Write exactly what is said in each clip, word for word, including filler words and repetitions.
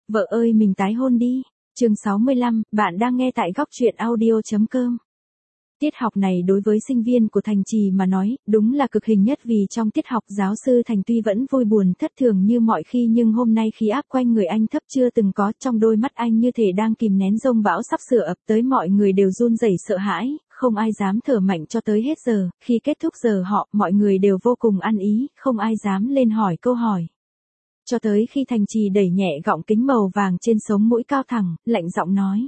Vợ ơi mình tái hôn đi. Chương sáu mươi lăm, bạn đang nghe tại góc truyện audio chấm com. Tiết học này đối với sinh viên của Thành Trì mà nói, đúng là cực hình nhất vì trong tiết học giáo sư Thành tuy vẫn vui buồn thất thường như mọi khi nhưng hôm nay khí áp quanh người anh thấp chưa từng có, trong đôi mắt anh như thể đang kìm nén dông bão sắp sửa ập tới, mọi người đều run rẩy sợ hãi, không ai dám thở mạnh cho tới hết giờ, khi kết thúc giờ họ, mọi người đều vô cùng ăn ý, không ai dám lên hỏi câu hỏi. Cho tới khi Thành Trì đẩy nhẹ gọng kính màu vàng trên sống mũi cao thẳng, lạnh giọng nói.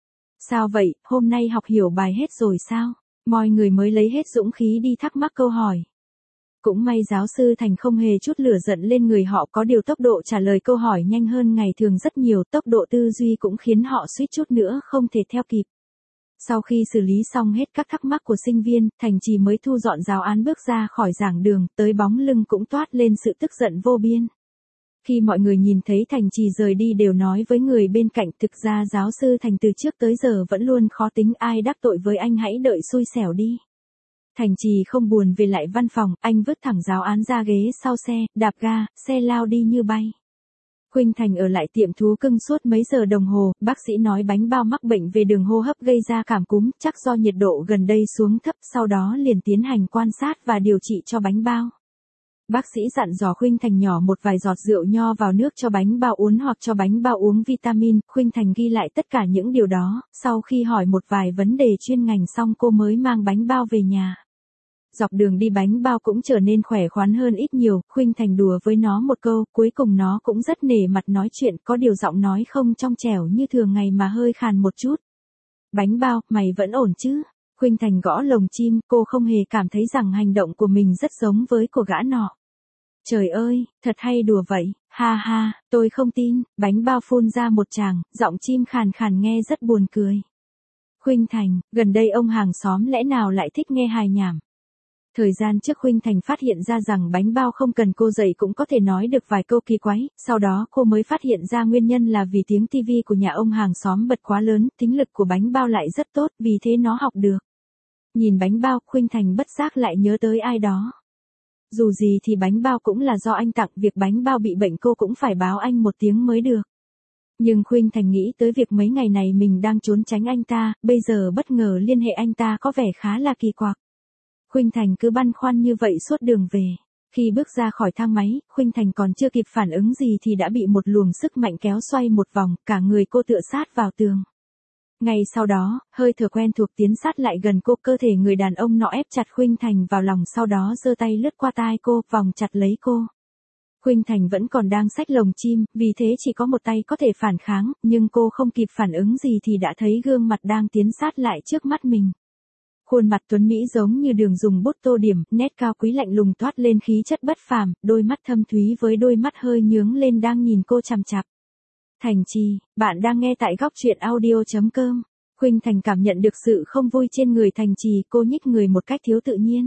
Sao vậy, hôm nay học hiểu bài hết rồi sao? Mọi người mới lấy hết dũng khí đi thắc mắc câu hỏi. Cũng may giáo sư Thành không hề chút lửa giận lên người họ, có điều tốc độ trả lời câu hỏi nhanh hơn ngày thường rất nhiều, tốc độ tư duy cũng khiến họ suýt chút nữa không thể theo kịp. Sau khi xử lý xong hết các thắc mắc của sinh viên, Thành Trì mới thu dọn giáo án bước ra khỏi giảng đường, tới bóng lưng cũng toát lên sự tức giận vô biên. Khi mọi người nhìn thấy Thành Trì rời đi đều nói với người bên cạnh, thực ra giáo sư Thành từ trước tới giờ vẫn luôn khó tính, ai đắc tội với anh hãy đợi xui xẻo đi. Thành Trì không buồn về lại văn phòng, anh vứt thẳng giáo án ra ghế sau xe, đạp ga, xe lao đi như bay. Khuynh Thành ở lại tiệm thú cưng suốt mấy giờ đồng hồ, bác sĩ nói bánh bao mắc bệnh về đường hô hấp gây ra cảm cúm, chắc do nhiệt độ gần đây xuống thấp, sau đó liền tiến hành quan sát và điều trị cho bánh bao. Bác sĩ dặn dò Khuynh Thành nhỏ một vài giọt rượu nho vào nước cho bánh bao uống hoặc cho bánh bao uống vitamin, Khuynh Thành ghi lại tất cả những điều đó, sau khi hỏi một vài vấn đề chuyên ngành xong cô mới mang bánh bao về nhà. Dọc đường đi bánh bao cũng trở nên khỏe khoắn hơn ít nhiều, Khuynh Thành đùa với nó một câu, cuối cùng nó cũng rất nể mặt nói chuyện, có điều giọng nói không trong trẻo như thường ngày mà hơi khàn một chút. Bánh bao, mày vẫn ổn chứ? Khuynh Thành gõ lồng chim, cô không hề cảm thấy rằng hành động của mình rất giống với của gã nọ. Trời ơi, thật hay đùa vậy, ha ha, tôi không tin, bánh bao phun ra một tràng, giọng chim khàn khàn nghe rất buồn cười. Khuynh Thành, gần đây ông hàng xóm lẽ nào lại thích nghe hài nhảm. Thời gian trước Khuynh Thành phát hiện ra rằng bánh bao không cần cô dạy cũng có thể nói được vài câu kỳ quái, sau đó cô mới phát hiện ra nguyên nhân là vì tiếng tivi của nhà ông hàng xóm bật quá lớn, thính lực của bánh bao lại rất tốt, vì thế nó học được. Nhìn bánh bao, Khuynh Thành bất giác lại nhớ tới ai đó. Dù gì thì bánh bao cũng là do anh tặng, việc bánh bao bị bệnh cô cũng phải báo anh một tiếng mới được. Nhưng Khuynh Thành nghĩ tới việc mấy ngày này mình đang trốn tránh anh ta, bây giờ bất ngờ liên hệ anh ta có vẻ khá là kỳ quặc. Khuynh Thành cứ băn khoăn như vậy suốt đường về. Khi bước ra khỏi thang máy, Khuynh Thành còn chưa kịp phản ứng gì thì đã bị một luồng sức mạnh kéo xoay một vòng, cả người cô tựa sát vào tường. Ngay sau đó, hơi thở quen thuộc tiến sát lại gần cô, cơ thể người đàn ông nọ ép chặt Khuynh Thành vào lòng, sau đó giơ tay lướt qua tai cô, vòng chặt lấy cô. Khuynh Thành vẫn còn đang xách lồng chim, vì thế chỉ có một tay có thể phản kháng, nhưng cô không kịp phản ứng gì thì đã thấy gương mặt đang tiến sát lại trước mắt mình. Khuôn mặt tuấn mỹ giống như đường dùng bút tô điểm, nét cao quý lạnh lùng toát lên khí chất bất phàm, đôi mắt thâm thúy với đôi mắt hơi nhướng lên đang nhìn cô chằm chằm. Thành Trì, bạn đang nghe tại góc truyện audio chấm com. Khuynh Thành cảm nhận được sự không vui trên người Thành Trì, cô nhích người một cách thiếu tự nhiên.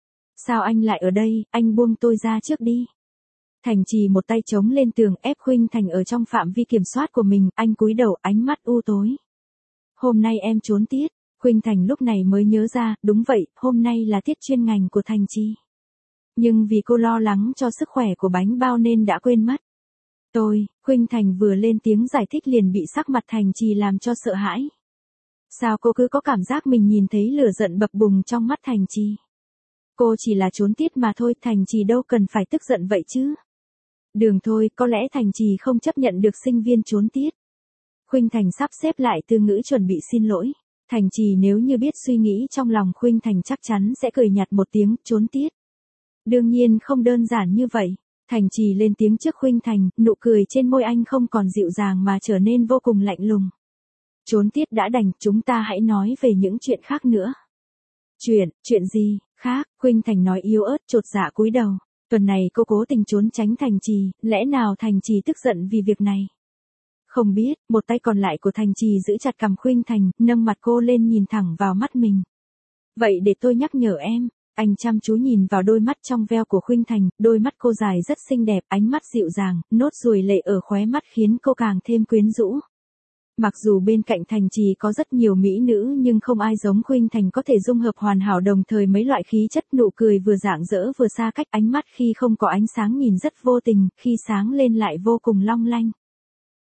Sao anh lại ở đây, anh buông tôi ra trước đi. Thành Trì một tay chống lên tường ép Khuynh Thành ở trong phạm vi kiểm soát của mình, anh cúi đầu ánh mắt u tối. Hôm nay em trốn tiết. Khuynh Thành lúc này mới nhớ ra, đúng vậy, hôm nay là tiết chuyên ngành của Thành Trì. Nhưng vì cô lo lắng cho sức khỏe của bánh bao nên đã quên mất. Tôi, Khuynh Thành vừa lên tiếng giải thích liền bị sắc mặt Thành Trì làm cho sợ hãi. Sao cô cứ có cảm giác mình nhìn thấy lửa giận bập bùng trong mắt Thành Trì? Cô chỉ là trốn tiết mà thôi, Thành Trì đâu cần phải tức giận vậy chứ. Đường thôi, có lẽ Thành Trì không chấp nhận được sinh viên trốn tiết. Khuynh Thành sắp xếp lại từ ngữ chuẩn bị xin lỗi. Thành Trì nếu như biết suy nghĩ trong lòng Khuynh Thành chắc chắn sẽ cười nhạt một tiếng, trốn tiết. Đương nhiên không đơn giản như vậy. Thành Trì lên tiếng trước Khuynh Thành, nụ cười trên môi anh không còn dịu dàng mà trở nên vô cùng lạnh lùng. Trốn tiết đã đành, chúng ta hãy nói về những chuyện khác nữa. Chuyện, chuyện gì, khác, Khuynh Thành nói yếu ớt, chột dạ cúi đầu. Tuần này cô cố tình trốn tránh Thành Trì, lẽ nào Thành Trì tức giận vì việc này? Không biết, một tay còn lại của Thành Trì giữ chặt cằm Khuynh Thành, nâng mặt cô lên nhìn thẳng vào mắt mình. Vậy để tôi nhắc nhở em. Anh chăm chú nhìn vào đôi mắt trong veo của Khuynh Thành, đôi mắt cô dài rất xinh đẹp, ánh mắt dịu dàng, nốt ruồi lệ ở khóe mắt khiến cô càng thêm quyến rũ. Mặc dù bên cạnh Thành Trì có rất nhiều mỹ nữ nhưng không ai giống Khuynh Thành có thể dung hợp hoàn hảo đồng thời mấy loại khí chất, nụ cười vừa rạng rỡ vừa xa cách, ánh mắt khi không có ánh sáng nhìn rất vô tình, khi sáng lên lại vô cùng long lanh.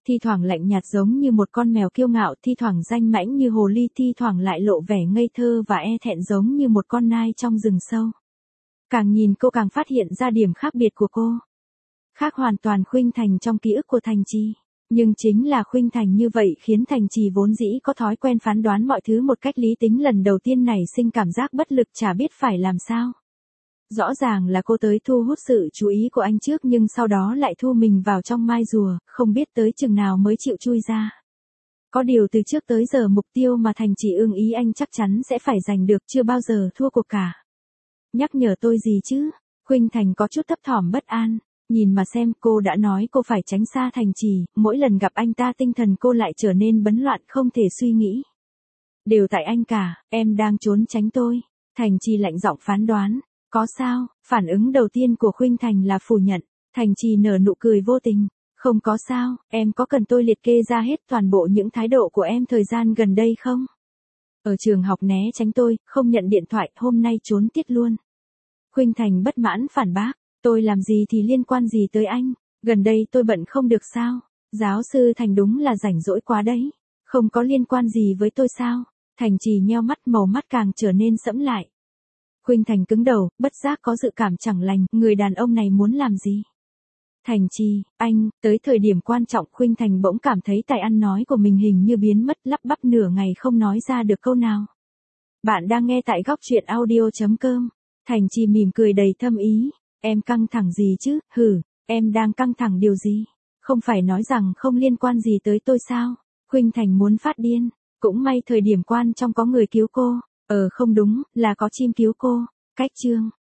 thi thoảng lạnh nhạt giống như một con mèo kiêu ngạo, thi thoảng danh mãnh như hồ ly, thi thoảng lại lộ vẻ ngây thơ và e thẹn giống như một con nai trong rừng sâu. Càng nhìn cô càng phát hiện ra điểm khác biệt của cô. Khác hoàn toàn Khuynh Thành trong ký ức của Thành Trì. Nhưng chính là Khuynh Thành như vậy khiến Thành Trì vốn dĩ có thói quen phán đoán mọi thứ một cách lý tính lần đầu tiên nảy sinh cảm giác bất lực chả biết phải làm sao. Rõ ràng là cô tới thu hút sự chú ý của anh trước nhưng sau đó lại thu mình vào trong mai rùa, không biết tới chừng nào mới chịu chui ra. Có điều từ trước tới giờ mục tiêu mà Thành Trì ưng ý anh chắc chắn sẽ phải giành được, chưa bao giờ thua cuộc cả. Nhắc nhở tôi gì chứ? Khuynh Thành có chút thấp thỏm bất an. Nhìn mà xem, cô đã nói cô phải tránh xa Thành Trì, mỗi lần gặp anh ta tinh thần cô lại trở nên bấn loạn không thể suy nghĩ. Đều tại anh cả, em đang trốn tránh tôi. Thành Trì lạnh giọng phán đoán. Có sao? Phản ứng đầu tiên của Khuynh Thành là phủ nhận. Thành Trì nở nụ cười vô tình. Không có sao, em có cần tôi liệt kê ra hết toàn bộ những thái độ của em thời gian gần đây không? Ở trường học né tránh tôi, không nhận điện thoại, hôm nay trốn tiết luôn. Khuynh Thành bất mãn phản bác. Tôi làm gì thì liên quan gì tới anh? Gần đây tôi bận không được sao? Giáo sư Thành đúng là rảnh rỗi quá đấy. Không có liên quan gì với tôi sao? Thành Trì nheo mắt, màu mắt càng trở nên sẫm lại. Khuynh Thành cứng đầu, bất giác có dự cảm chẳng lành, người đàn ông này muốn làm gì? Thành Trì, anh, tới thời điểm quan trọng Khuynh Thành bỗng cảm thấy tài ăn nói của mình hình như biến mất, lắp bắp nửa ngày không nói ra được câu nào. Bạn đang nghe tại góc truyện audio chấm com. Thành Trì mỉm cười đầy thâm ý. Em căng thẳng gì chứ? Hử, em đang căng thẳng điều gì? Không phải nói rằng không liên quan gì tới tôi sao? Khuynh Thành muốn phát điên. Cũng may thời điểm quan trọng có người cứu cô. Ờ không đúng, là có chim cứu cô. Cách chương.